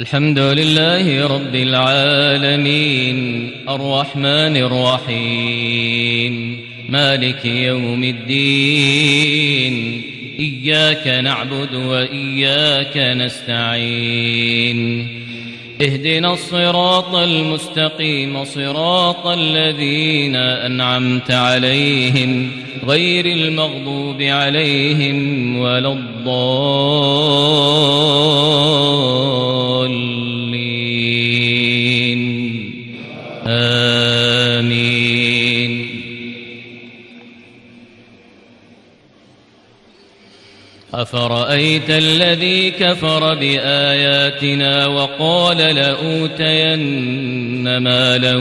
الحمد لله رب العالمين الرحمن الرحيم مالك يوم الدين إياك نعبد وإياك نستعين اهدنا الصراط المستقيم صراط الذين أنعمت عليهم غير المغضوب عليهم ولا الضالين آمين. أفرأيت الذي كفر بآياتنا وقال لأوتين مالا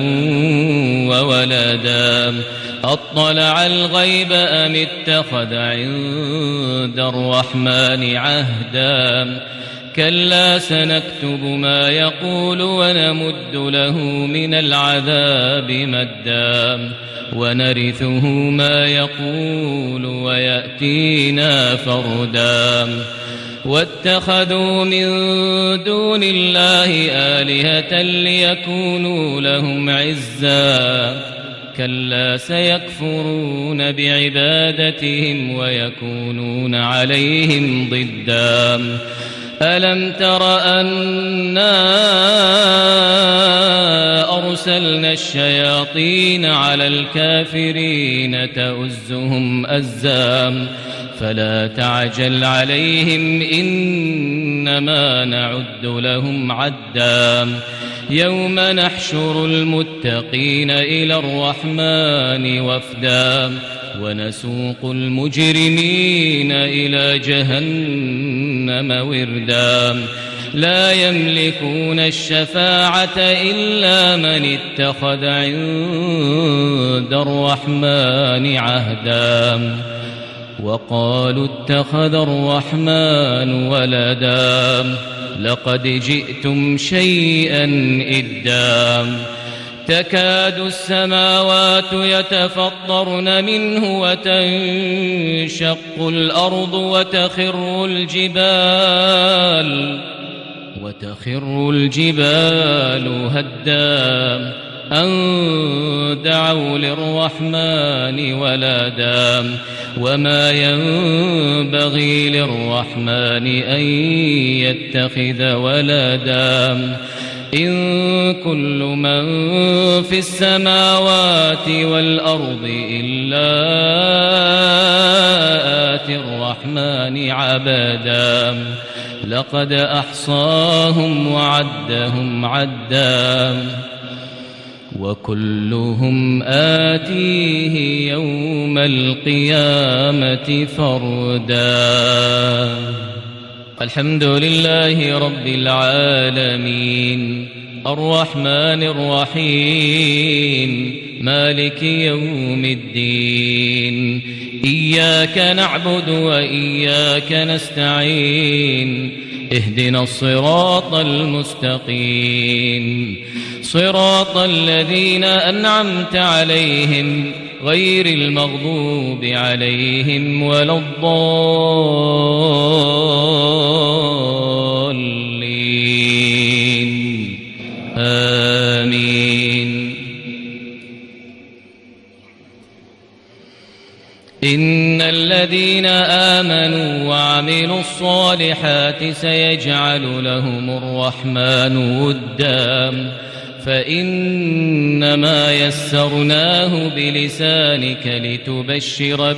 وولدا أطلع الغيب أم اتخذ عند الرحمن عهدا كلا سنكتب ما يقول ونمد له من العذاب مدا ونرثه ما يقول ويأتينا فردا واتخذوا من دون الله آلهة ليكونوا لهم عزا كلا سيكفرون بعبادتهم ويكونون عليهم ضدا ألم تر أنا أرسلنا الشياطين على الكافرين تؤزهم أزا فلا تعجل عليهم إنما نعد لهم عدا يوم نحشر المتقين إلى الرحمن وفدا ونسوق المجرمين إلى جهنم وردا لا يملكون الشفاعة إلا من اتخذ عند الرحمن عهدا وقالوا اتخذ الرحمن ولدا لقد جئتم شيئا إدا تكاد السماوات يتفطرن منه وتنشق الأرض وتخر الجبال هدا أن دعوا للرحمن ولدا وما ينبغي للرحمن أن يتخذ ولدا إن كل من في السماوات والأرض إلا آتي الرحمن عبدا لقد أحصاهم وعدهم عدا وكلهم آتيه يوم القيامة فردا. الحمد لله رب العالمين الرحمن الرحيم مالك يوم الدين إياك نعبد وإياك نستعين اهدنا الصراط المستقيم صراط الذين أنعمت عليهم غير المغضوب عليهم ولا الضالين آمين. إن الذين آمنوا وعملوا الصالحات سيجعل لهم الرحمن ودا فإنما يسرناه بلسانك لتبشر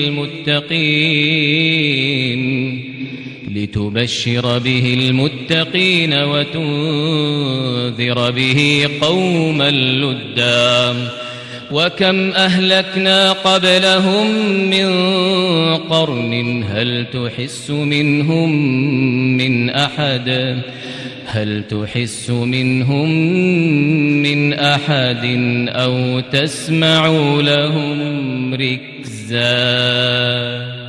به المتقين وتنذر به قوما لدا وكم أهلكنا قبلهم من قرن هل تحس منهم من أحد أو تسمع لهم ركزا.